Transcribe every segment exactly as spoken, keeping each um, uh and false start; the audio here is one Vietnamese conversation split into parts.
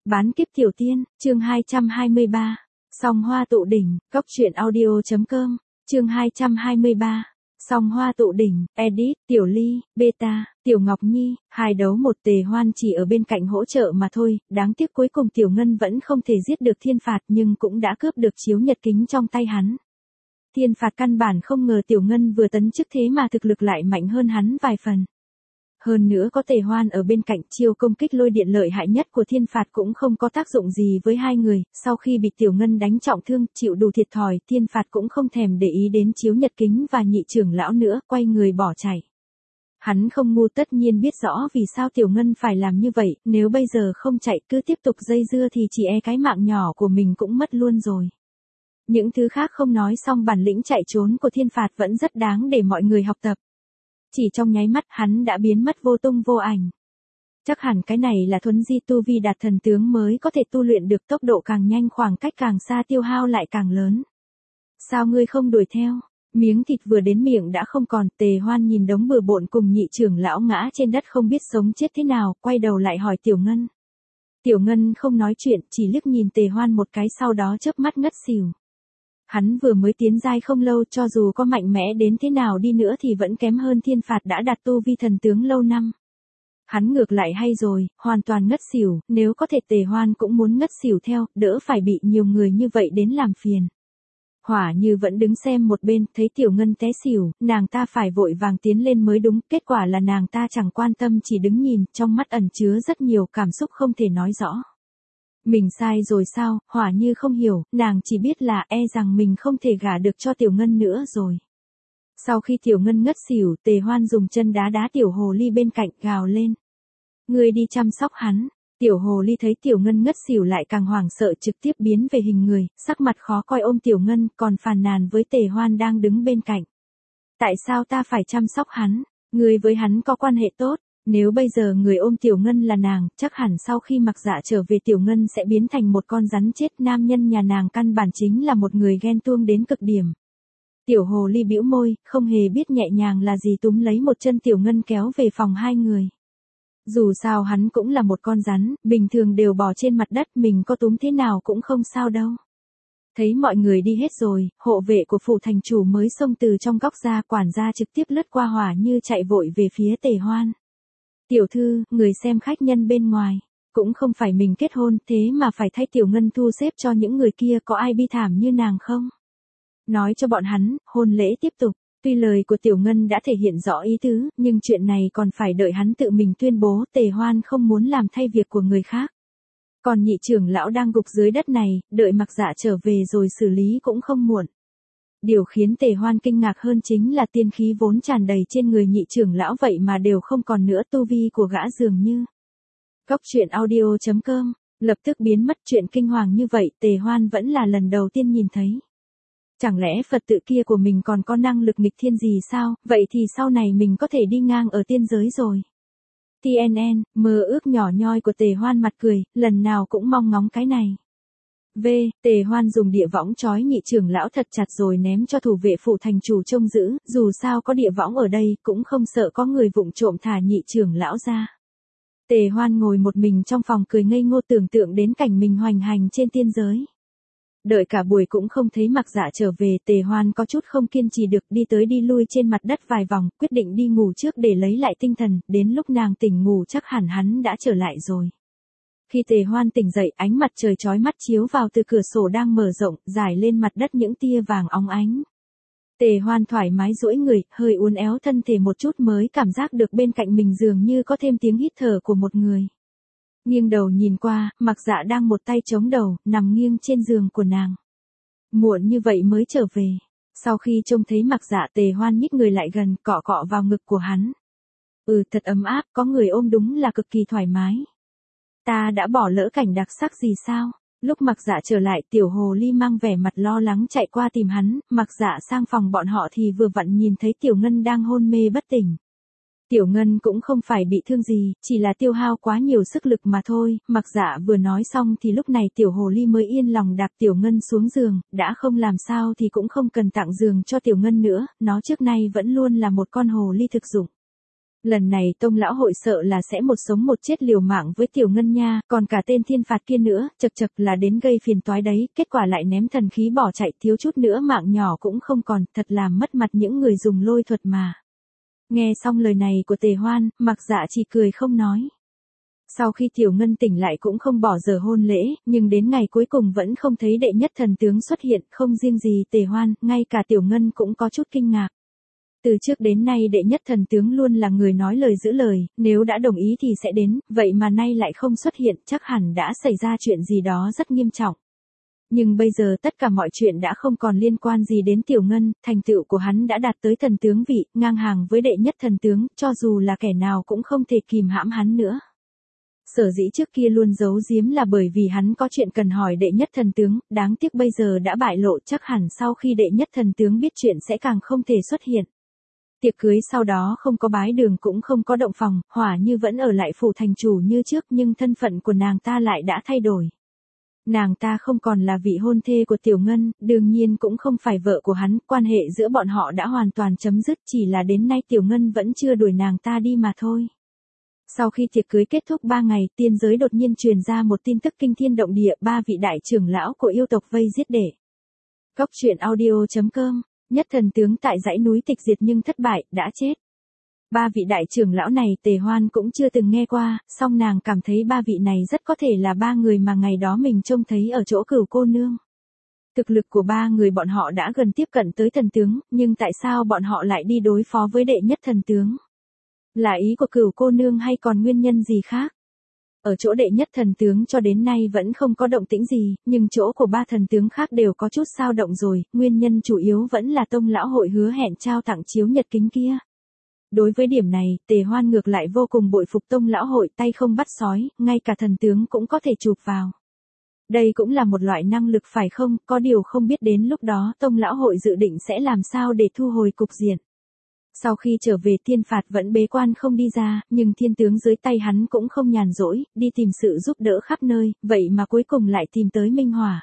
Bán kiếp tiểu tiên, chương hai trăm hai mươi ba. Song hoa tụ đỉnh, góc truyện audio.com, chương hai trăm hai mươi ba. Song hoa tụ đỉnh, edit, Tiểu Ly, Beta, Tiểu Ngọc Nhi, hai đấu một Tề Hoan chỉ ở bên cạnh hỗ trợ mà thôi, đáng tiếc cuối cùng Tiểu Ngân vẫn không thể giết được Thiên Phạt nhưng cũng đã cướp được chiếu nhật kính trong tay hắn. Thiên Phạt căn bản không ngờ Tiểu Ngân vừa tấn chức thế mà thực lực lại mạnh hơn hắn vài phần. Hơn nữa có Tề Hoan ở bên cạnh, chiêu công kích lôi điện lợi hại nhất của Thiên Phạt cũng không có tác dụng gì với hai người, sau khi bị Tiểu Ngân đánh trọng thương, chịu đủ thiệt thòi, Thiên Phạt cũng không thèm để ý đến chiếu nhật kính và nhị trưởng lão nữa, quay người bỏ chạy. Hắn không ngu, tất nhiên biết rõ vì sao Tiểu Ngân phải làm như vậy, nếu bây giờ không chạy cứ tiếp tục dây dưa thì chỉ e cái mạng nhỏ của mình cũng mất luôn rồi. Những thứ khác không nói, xong bản lĩnh chạy trốn của Thiên Phạt vẫn rất đáng để mọi người học tập. Chỉ trong nháy mắt hắn đã biến mất vô tung vô ảnh. Chắc hẳn cái này là thuấn di tu vi đạt thần tướng mới có thể tu luyện được, tốc độ càng nhanh khoảng cách càng xa tiêu hao lại càng lớn. Sao ngươi không đuổi theo? Miếng thịt vừa đến miệng đã không còn, Tề Hoan nhìn đống bừa bộn cùng nhị trưởng lão ngã trên đất không biết sống chết thế nào, quay đầu lại hỏi Tiểu Ngân. Tiểu Ngân không nói chuyện, chỉ liếc nhìn Tề Hoan một cái sau đó chớp mắt ngất xỉu. Hắn vừa mới tiến giai không lâu, cho dù có mạnh mẽ đến thế nào đi nữa thì vẫn kém hơn Thiên Phạt đã đạt tu vi thần tướng lâu năm. Hắn ngược lại hay rồi, hoàn toàn ngất xỉu, nếu có thể Tề Hoan cũng muốn ngất xỉu theo, đỡ phải bị nhiều người như vậy đến làm phiền. Hỏa Như vẫn đứng xem một bên, thấy Tiểu Ngân té xỉu, nàng ta phải vội vàng tiến lên mới đúng, kết quả là nàng ta chẳng quan tâm chỉ đứng nhìn, trong mắt ẩn chứa rất nhiều cảm xúc không thể nói rõ. Mình sai rồi sao? Hỏa Như không hiểu, nàng chỉ biết là e rằng mình không thể gả được cho Tiểu Ngân nữa rồi. Sau khi Tiểu Ngân ngất xỉu, Tề Hoan dùng chân đá đá Tiểu Hồ Ly bên cạnh, gào lên. Ngươi đi chăm sóc hắn. Tiểu Hồ Ly thấy Tiểu Ngân ngất xỉu lại càng hoảng sợ, trực tiếp biến về hình người, sắc mặt khó coi ôm Tiểu Ngân, còn phàn nàn với Tề Hoan đang đứng bên cạnh. Tại sao ta phải chăm sóc hắn? Ngươi với hắn có quan hệ tốt. Nếu bây giờ người ôm Tiểu Ngân là nàng, chắc hẳn sau khi Mặc Dạ trở về Tiểu Ngân sẽ biến thành một con rắn chết, nam nhân nhà nàng căn bản chính là một người ghen tuông đến cực điểm. Tiểu Hồ Ly bĩu môi, không hề biết nhẹ nhàng là gì, túm lấy một chân Tiểu Ngân kéo về phòng hai người. Dù sao hắn cũng là một con rắn, bình thường đều bò trên mặt đất, mình có túm thế nào cũng không sao đâu. Thấy mọi người đi hết rồi, hộ vệ của phủ thành chủ mới xông từ trong góc ra, quản gia trực tiếp lướt qua Hỏa Như chạy vội về phía Tề Hoan. Tiểu thư, người xem khách nhân bên ngoài, cũng không phải mình kết hôn, thế mà phải thay Tiểu Ngân thu xếp cho những người kia, có ai bi thảm như nàng không? Nói cho bọn hắn, hôn lễ tiếp tục. Tuy lời của Tiểu Ngân đã thể hiện rõ ý tứ, nhưng chuyện này còn phải đợi hắn tự mình tuyên bố, Tề Hoan không muốn làm thay việc của người khác. Còn nhị trưởng lão đang gục dưới đất này, đợi Mặc Dạ trở về rồi xử lý cũng không muộn. Điều khiến Tề Hoan kinh ngạc hơn chính là tiên khí vốn tràn đầy trên người nhị trưởng lão vậy mà đều không còn nữa, tu vi của gã dường như. Góc truyện audio.com, lập tức biến mất, chuyện kinh hoàng như vậy Tề Hoan vẫn là lần đầu tiên nhìn thấy. Chẳng lẽ Phật tự kia của mình còn có năng lực nghịch thiên gì sao, vậy thì sau này mình có thể đi ngang ở tiên giới rồi. tê en en, mơ ước nhỏ nhoi của Tề Hoan mặt cười, lần nào cũng mong ngóng cái này. V. Tề Hoan dùng địa võng trói nhị trưởng lão thật chặt rồi ném cho thủ vệ phủ thành chủ trông giữ, dù sao có địa võng ở đây, cũng không sợ có người vụng trộm thả nhị trưởng lão ra. Tề Hoan ngồi một mình trong phòng cười ngây ngô, tưởng tượng đến cảnh mình hoành hành trên tiên giới. Đợi cả buổi cũng không thấy Mặc Dạ trở về, Tề Hoan có chút không kiên trì được, đi tới đi lui trên mặt đất vài vòng, quyết định đi ngủ trước để lấy lại tinh thần, đến lúc nàng tỉnh ngủ chắc hẳn hắn đã trở lại rồi. Khi Tề Hoan tỉnh dậy, ánh mặt trời chói mắt chiếu vào từ cửa sổ đang mở rộng, rải lên mặt đất những tia vàng óng ánh. Tề Hoan thoải mái duỗi người, hơi uốn éo thân thể một chút mới cảm giác được bên cạnh mình dường như có thêm tiếng hít thở của một người. Nghiêng đầu nhìn qua, Mặc Dạ đang một tay chống đầu, nằm nghiêng trên giường của nàng. Muộn như vậy mới trở về. Sau khi trông thấy Mặc Dạ, Tề Hoan nhích người lại gần, cọ cọ vào ngực của hắn. Ừ, thật ấm áp, có người ôm đúng là cực kỳ thoải mái. Ta đã bỏ lỡ cảnh đặc sắc gì sao? Lúc Mặc Dạ trở lại, Tiểu Hồ Ly mang vẻ mặt lo lắng chạy qua tìm hắn, Mặc Dạ sang phòng bọn họ thì vừa vặn nhìn thấy Tiểu Ngân đang hôn mê bất tỉnh. Tiểu Ngân cũng không phải bị thương gì, chỉ là tiêu hao quá nhiều sức lực mà thôi. Mặc Dạ vừa nói xong thì lúc này Tiểu Hồ Ly mới yên lòng đạp Tiểu Ngân xuống giường, đã không làm sao thì cũng không cần tặng giường cho Tiểu Ngân nữa, nó trước nay vẫn luôn là một con hồ ly thực dụng. Lần này Tông lão hội sợ là sẽ một sống một chết liều mạng với Tiểu Ngân nha, còn cả tên thiên phạt kia nữa, chật chật là đến gây phiền toái đấy, kết quả lại ném thần khí bỏ chạy, thiếu chút nữa mạng nhỏ cũng không còn, thật làm mất mặt những người dùng lôi thuật mà. Nghe xong lời này của Tề Hoan, Mặc Dạ chỉ cười không nói. Sau khi Tiểu Ngân tỉnh lại cũng không bỏ giờ hôn lễ, nhưng đến ngày cuối cùng vẫn không thấy đệ nhất thần tướng xuất hiện, không riêng gì Tề Hoan, ngay cả Tiểu Ngân cũng có chút kinh ngạc. Từ trước đến nay đệ nhất thần tướng luôn là người nói lời giữ lời, nếu đã đồng ý thì sẽ đến, vậy mà nay lại không xuất hiện, chắc hẳn đã xảy ra chuyện gì đó rất nghiêm trọng. Nhưng bây giờ tất cả mọi chuyện đã không còn liên quan gì đến Tiểu Ngân, thành tựu của hắn đã đạt tới thần tướng vị, ngang hàng với đệ nhất thần tướng, cho dù là kẻ nào cũng không thể kìm hãm hắn nữa. Sở dĩ trước kia luôn giấu giếm là bởi vì hắn có chuyện cần hỏi đệ nhất thần tướng, đáng tiếc bây giờ đã bại lộ, chắc hẳn sau khi đệ nhất thần tướng biết chuyện sẽ càng không thể xuất hiện. Tiệc cưới sau đó không có bái đường cũng không có động phòng, Hỏa Như vẫn ở lại phủ thành chủ như trước, nhưng thân phận của nàng ta lại đã thay đổi. Nàng ta không còn là vị hôn thê của Tiểu Ngân, đương nhiên cũng không phải vợ của hắn, quan hệ giữa bọn họ đã hoàn toàn chấm dứt, chỉ là đến nay Tiểu Ngân vẫn chưa đuổi nàng ta đi mà thôi. Sau khi tiệc cưới kết thúc ba ngày, tiên giới đột nhiên truyền ra một tin tức kinh thiên động địa, ba vị đại trưởng lão của yêu tộc vây giết đệ. Góc truyện audio chấm com, nhất thần tướng tại dãy núi tịch diệt nhưng thất bại, đã chết. Ba vị đại trưởng lão này Tề Hoan cũng chưa từng nghe qua, song nàng cảm thấy ba vị này rất có thể là ba người mà ngày đó mình trông thấy ở chỗ Cửu cô nương. Thực lực của ba người bọn họ đã gần tiếp cận tới thần tướng, nhưng tại sao bọn họ lại đi đối phó với đệ nhất thần tướng? Là ý của Cửu cô nương hay còn nguyên nhân gì khác? Ở chỗ đệ nhất thần tướng cho đến nay vẫn không có động tĩnh gì, nhưng chỗ của ba thần tướng khác đều có chút sao động rồi, nguyên nhân chủ yếu vẫn là Tông lão hội hứa hẹn trao tặng chiếu nhật kính kia. Đối với điểm này, Tề Hoan ngược lại vô cùng bội phục Tông lão hội, tay không bắt sói, ngay cả thần tướng cũng có thể chụp vào. Đây cũng là một loại năng lực phải không, có điều không biết đến lúc đó Tông lão hội dự định sẽ làm sao để thu hồi cục diện. Sau khi trở về Thiên phạt vẫn bế quan không đi ra, nhưng thiên tướng dưới tay hắn cũng không nhàn rỗi, đi tìm sự giúp đỡ khắp nơi, vậy mà cuối cùng lại tìm tới Minh Hỏa.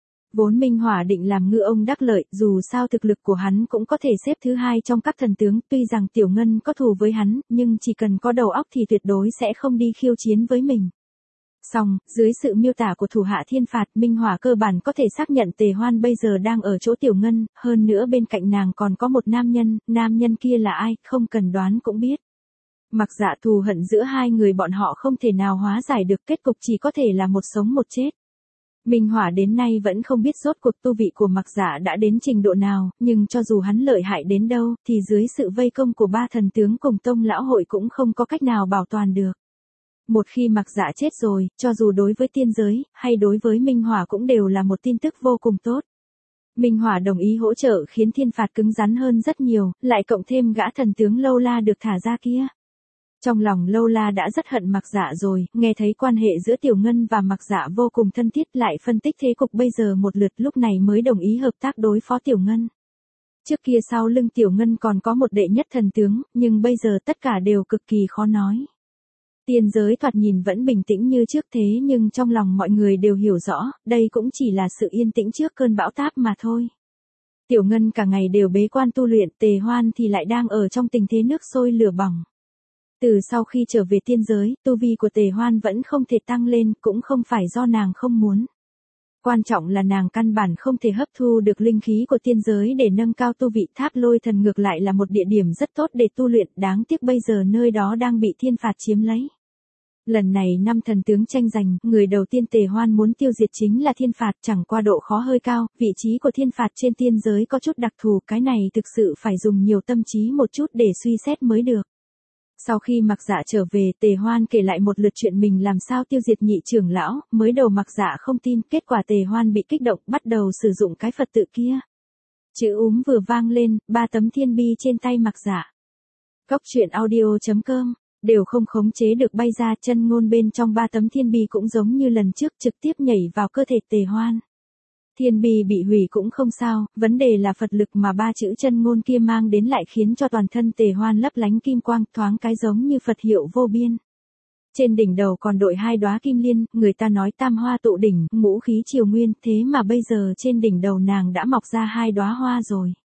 Vốn Minh Hỏa định làm ngư ông đắc lợi, dù sao thực lực của hắn cũng có thể xếp thứ hai trong các thần tướng, tuy rằng Tiểu Ngân có thù với hắn, nhưng chỉ cần có đầu óc thì tuyệt đối sẽ không đi khiêu chiến với mình. Song, dưới sự miêu tả của thủ hạ Thiên phạt, Minh Hỏa cơ bản có thể xác nhận Tề Hoan bây giờ đang ở chỗ Tiểu Ngân, hơn nữa bên cạnh nàng còn có một nam nhân, nam nhân kia là ai, không cần đoán cũng biết. Mặc Dạ thù hận giữa hai người bọn họ không thể nào hóa giải được, kết cục chỉ có thể là một sống một chết. Minh Hỏa đến nay vẫn không biết rốt cuộc tu vị của Mặc Dạ đã đến trình độ nào, nhưng cho dù hắn lợi hại đến đâu, thì dưới sự vây công của ba thần tướng cùng Tông lão hội cũng không có cách nào bảo toàn được. Một khi Mặc Dạ chết rồi, cho dù đối với tiên giới, hay đối với Minh Hỏa cũng đều là một tin tức vô cùng tốt. Minh Hỏa đồng ý hỗ trợ khiến Thiên phạt cứng rắn hơn rất nhiều, lại cộng thêm gã thần tướng Lâu La được thả ra kia. Trong lòng Lâu La đã rất hận Mặc Dạ rồi, nghe thấy quan hệ giữa Tiểu Ngân và Mặc Dạ vô cùng thân thiết, lại phân tích thế cục bây giờ một lượt, lúc này mới đồng ý hợp tác đối phó Tiểu Ngân. Trước kia sau lưng Tiểu Ngân còn có một đệ nhất thần tướng, nhưng bây giờ tất cả đều cực kỳ khó nói. Tiên giới thoạt nhìn vẫn bình tĩnh như trước thế nhưng trong lòng mọi người đều hiểu rõ, đây cũng chỉ là sự yên tĩnh trước cơn bão táp mà thôi. Tiểu Ngân cả ngày đều bế quan tu luyện, Tề Hoan thì lại đang ở trong tình thế nước sôi lửa bỏng. Từ sau khi trở về tiên giới, tu vi của Tề Hoan vẫn không thể tăng lên, cũng không phải do nàng không muốn. Quan trọng là nàng căn bản không thể hấp thu được linh khí của tiên giới để nâng cao tu vị. Tháp Lôi Thần ngược lại là một địa điểm rất tốt để tu luyện, đáng tiếc bây giờ nơi đó đang bị Thiên phạt chiếm lấy. Lần này năm thần tướng tranh giành, người đầu tiên Tề Hoan muốn tiêu diệt chính là Thiên phạt, chẳng qua độ khó hơi cao, vị trí của Thiên phạt trên tiên giới có chút đặc thù, cái này thực sự phải dùng nhiều tâm trí một chút để suy xét mới được. Sau khi Mặc Dạ trở về, Tề Hoan kể lại một lượt chuyện mình làm sao tiêu diệt nhị trưởng lão, mới đầu Mặc Dạ không tin, kết quả Tề Hoan bị kích động, bắt đầu sử dụng cái Phật tự kia. Chữ úm vừa vang lên, ba tấm thiên bi trên tay Mặc Dạ. Góc truyện audio chấm com, đều không khống chế được bay ra, chân ngôn bên trong ba tấm thiên bi cũng giống như lần trước trực tiếp nhảy vào cơ thể Tề Hoan. Thiên bi bị hủy cũng không sao, vấn đề là Phật lực mà ba chữ chân ngôn kia mang đến lại khiến cho toàn thân Tề Hoan lấp lánh kim quang, thoáng cái giống như Phật hiệu vô biên. Trên đỉnh đầu còn đội hai đóa kim liên, người ta nói tam hoa tụ đỉnh, ngũ khí triều nguyên, thế mà bây giờ trên đỉnh đầu nàng đã mọc ra hai đóa hoa rồi.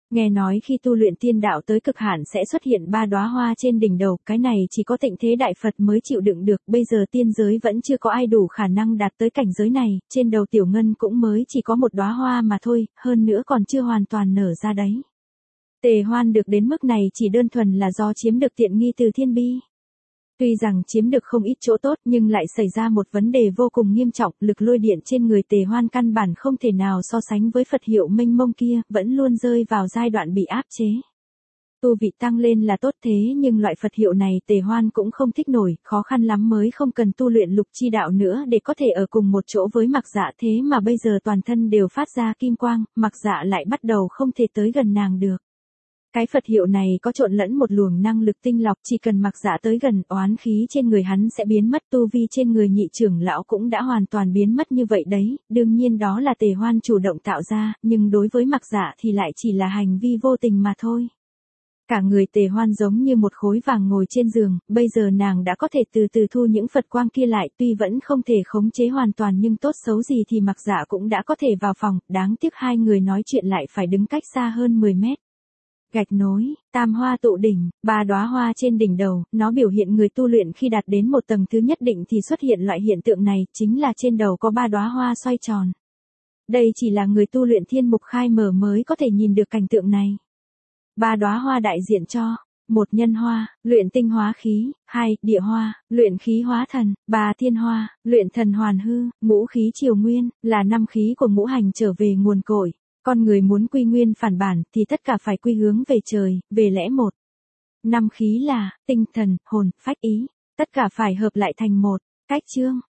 Nghe nói khi tu luyện tiên đạo tới cực hạn sẽ xuất hiện ba đóa hoa trên đỉnh đầu, cái này chỉ có Tịnh Thế Đại Phật mới chịu đựng được, bây giờ tiên giới vẫn chưa có ai đủ khả năng đạt tới cảnh giới này, trên đầu Tiểu Ngân cũng mới chỉ có một đóa hoa mà thôi, hơn nữa còn chưa hoàn toàn nở ra đấy. Tề Hoan được đến mức này chỉ đơn thuần là do chiếm được tiện nghi từ Thiên Bi. Tuy rằng chiếm được không ít chỗ tốt nhưng lại xảy ra một vấn đề vô cùng nghiêm trọng, lực lôi điện trên người Tề Hoan căn bản không thể nào so sánh với Phật hiệu mênh mông kia, vẫn luôn rơi vào giai đoạn bị áp chế. Tu vị tăng lên là tốt thế nhưng loại Phật hiệu này Tề Hoan cũng không thích nổi, khó khăn lắm mới không cần tu luyện lục chi đạo nữa để có thể ở cùng một chỗ với Mặc Dạ, thế mà bây giờ toàn thân đều phát ra kim quang, Mặc Dạ lại bắt đầu không thể tới gần nàng được. Cái Phật hiệu này có trộn lẫn một luồng năng lực tinh lọc, chỉ cần Mặc Dạ tới gần, oán khí trên người hắn sẽ biến mất, tu vi trên người nhị trưởng lão cũng đã hoàn toàn biến mất như vậy đấy, đương nhiên đó là Tề Hoan chủ động tạo ra, nhưng đối với Mặc Dạ thì lại chỉ là hành vi vô tình mà thôi. Cả người Tề Hoan giống như một khối vàng ngồi trên giường, bây giờ nàng đã có thể từ từ thu những Phật quang kia lại, tuy vẫn không thể khống chế hoàn toàn nhưng tốt xấu gì thì Mặc Dạ cũng đã có thể vào phòng, đáng tiếc hai người nói chuyện lại phải đứng cách xa hơn mười mét. Gạch nối, tam hoa tụ đỉnh, ba đóa hoa trên đỉnh đầu, nó biểu hiện người tu luyện khi đạt đến một tầng thứ nhất định thì xuất hiện loại hiện tượng này, chính là trên đầu có ba đóa hoa xoay tròn. Đây chỉ là người tu luyện thiên mục khai mở mới có thể nhìn được cảnh tượng này. Ba đóa hoa đại diện cho: một nhân hoa, luyện tinh hóa khí; hai địa hoa, luyện khí hóa thần; ba thiên hoa, luyện thần hoàn hư; ngũ khí triều nguyên, là năm khí của ngũ hành trở về nguồn cội. Con người muốn quy nguyên phản bản thì tất cả phải quy hướng về trời, về lẽ một. Năm khí là tinh thần, hồn, phách ý, tất cả phải hợp lại thành một. Cách chương